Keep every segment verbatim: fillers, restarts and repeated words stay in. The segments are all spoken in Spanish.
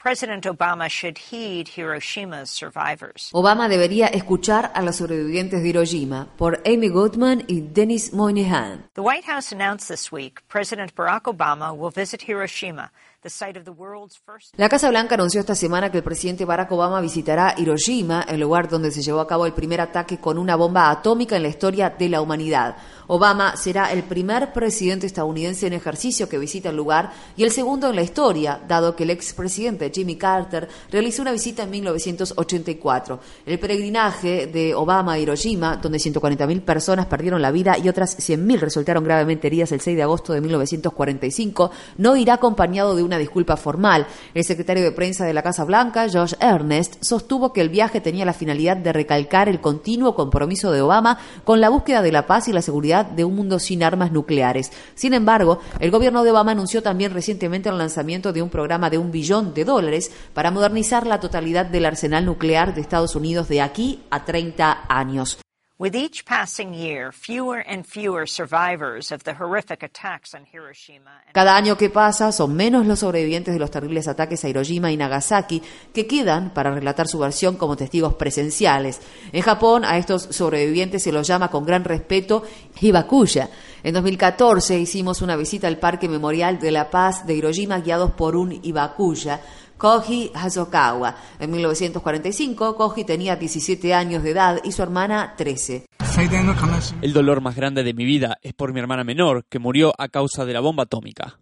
President Obama should heed Hiroshima's survivors. Obama debería escuchar a los sobrevivientes de Hiroshima, por Amy Goodman y Dennis Moynihan. The White House announced this week President Barack Obama will visit Hiroshima, the site of the world's first. La Casa Blanca anunció esta semana que el presidente Barack Obama visitará Hiroshima, el lugar donde se llevó a cabo el primer ataque con una bomba atómica en la historia de la humanidad. Obama será el primer presidente estadounidense en ejercicio que visita el lugar y el segundo en la historia, dado que el expresidente Jimmy Carter realizó una visita en mil novecientos ochenta y cuatro. El peregrinaje de Obama a Hiroshima, donde ciento cuarenta mil personas perdieron la vida y otras cien mil resultaron gravemente heridas el seis de agosto de mil novecientos cuarenta y cinco, no irá acompañado de una disculpa formal. El secretario de prensa de la Casa Blanca, Josh Earnest, sostuvo que el viaje tenía la finalidad de recalcar el continuo compromiso de Obama con la búsqueda de la paz y la seguridad de un mundo sin armas nucleares. Sin embargo, el gobierno de Obama anunció también recientemente el lanzamiento de un programa de un billón de dólares para modernizar la totalidad del arsenal nuclear de Estados Unidos de aquí a treinta años. With each passing year, fewer and fewer survivors of the horrific attacks on Hiroshima. Cada año que pasa, son menos los sobrevivientes de los terribles ataques a Hiroshima y Nagasaki que quedan para relatar su versión como testigos presenciales. En Japón, a estos sobrevivientes se los llama con gran respeto Hibakusha. En dos mil catorce hicimos una visita al Parque Memorial de la Paz de Hiroshima guiados por un Hibakusha, Koji Hasegawa. En mil novecientos cuarenta y cinco, Koji tenía diecisiete años de edad y su hermana trece. El dolor más grande de mi vida es por mi hermana menor, que murió a causa de la bomba atómica.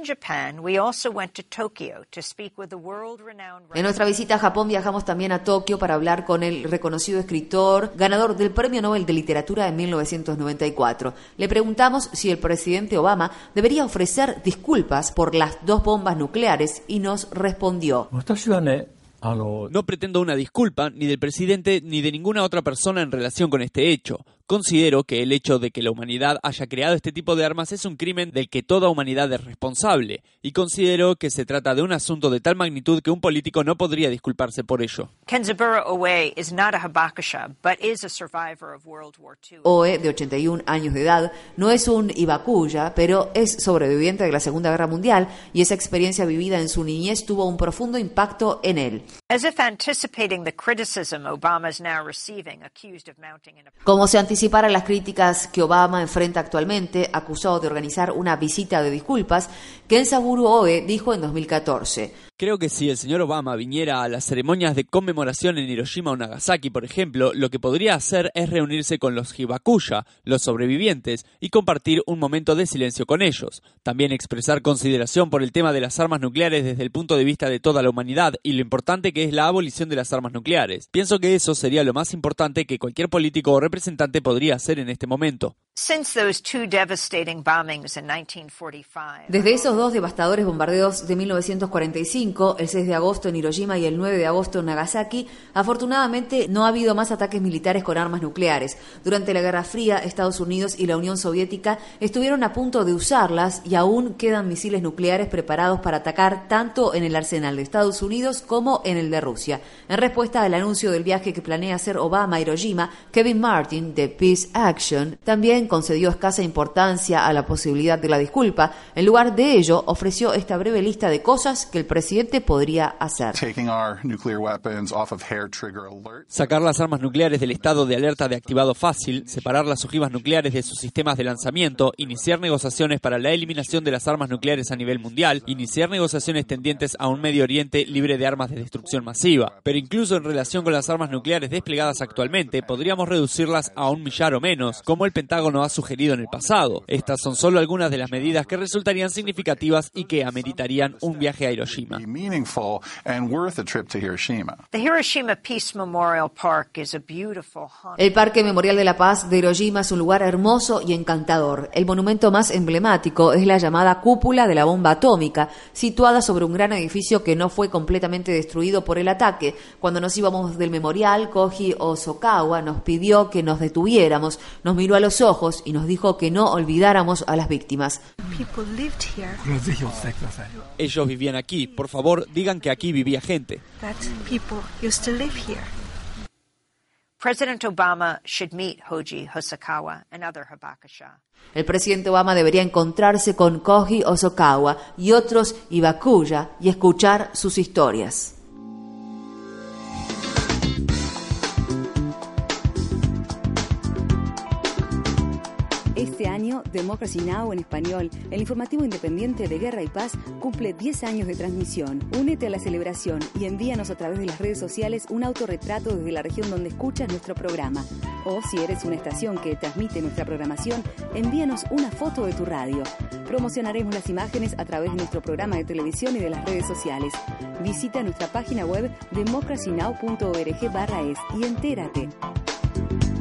En nuestra visita a Japón viajamos también a Tokio para hablar con el reconocido escritor, ganador del Premio Nobel de Literatura en mil novecientos noventa y cuatro. Le preguntamos si el presidente Obama debería ofrecer disculpas por las dos bombas nucleares y nos respondió: No pretendo una disculpa ni del presidente ni de ninguna otra persona en relación con este hecho. Considero que el hecho de que la humanidad haya creado este tipo de armas es un crimen del que toda humanidad es responsable, y considero que se trata de un asunto de tal magnitud que un político no podría disculparse por ello. Kenzaburo Oe is not a Hibakusha, but is a survivor of World War two. Oe, de ochenta y un años de edad, no es un Hibakusha, pero es sobreviviente de la Segunda Guerra Mundial, y esa experiencia vivida en su niñez tuvo un profundo impacto en él. As if anticipating the criticism Obama is now receiving, accused of mounting an Como se anticipara las críticas que Obama enfrenta actualmente, acusado de organizar una visita de disculpas, Kenzaburo Oe dijo en dos mil catorce: Creo que si el señor Obama viniera a las ceremonias de conmemoración en Hiroshima o Nagasaki, por ejemplo, lo que podría hacer es reunirse con los Hibakusha, los sobrevivientes, y compartir un momento de silencio con ellos. También expresar consideración por el tema de las armas nucleares desde el punto de vista de toda la humanidad y lo importante que es la abolición de las armas nucleares. Pienso que eso sería lo más importante que cualquier político o representante podría hacer en este momento. Desde esos dos devastadores bombardeos de mil novecientos cuarenta y cinco, el seis de agosto en Hiroshima y el nueve de agosto en Nagasaki, afortunadamente no ha habido más ataques militares con armas nucleares. Durante la Guerra Fría, Estados Unidos y la Unión Soviética estuvieron a punto de usarlas y aún quedan misiles nucleares preparados para atacar tanto en el arsenal de Estados Unidos como en el de Rusia. En respuesta al anuncio del viaje que planea hacer Obama a Hiroshima, Kevin Martin, de Peace Action, también concedió escasa importancia a la posibilidad de la disculpa. En lugar de ello, ofreció esta breve lista de cosas que el presidente podría hacer. Sacar las armas nucleares del estado de alerta de activado fácil, separar las ojivas nucleares de sus sistemas de lanzamiento, iniciar negociaciones para la eliminación de las armas nucleares a nivel mundial, iniciar negociaciones tendientes a un Medio Oriente libre de armas de destrucción masiva. Pero incluso en relación con las armas nucleares desplegadas actualmente, podríamos reducirlas a un millar o menos, como el Pentágono ha sugerido en el pasado. Estas son solo algunas de las medidas que resultarían significativas y que ameritarían un viaje a Hiroshima. El Parque Memorial de la Paz de Hiroshima es un lugar hermoso y encantador. El monumento más emblemático es la llamada cúpula de la bomba atómica, situada sobre un gran edificio que no fue completamente destruido por el ataque. Cuando nos íbamos del memorial, Koji Hasegawa nos pidió que nos detuviéramos, nos miró a los ojos y nos dijo que no olvidáramos a las víctimas. Ellos vivían aquí. Por favor, digan que aquí vivía gente. President Obama should meet Hoji Hosokawa and other Hibakusha. El presidente Obama debería encontrarse con Koji Hosokawa y otros Hibakusha y escuchar sus historias. Este año, Democracy Now! En español, el informativo independiente de Guerra y Paz, cumple diez años de transmisión. Únete a la celebración y envíanos a través de las redes sociales un autorretrato desde la región donde escuchas nuestro programa. O si eres una estación que transmite nuestra programación, envíanos una foto de tu radio. Promocionaremos las imágenes a través de nuestro programa de televisión y de las redes sociales. Visita nuestra página web democracy now punto org barra es y entérate.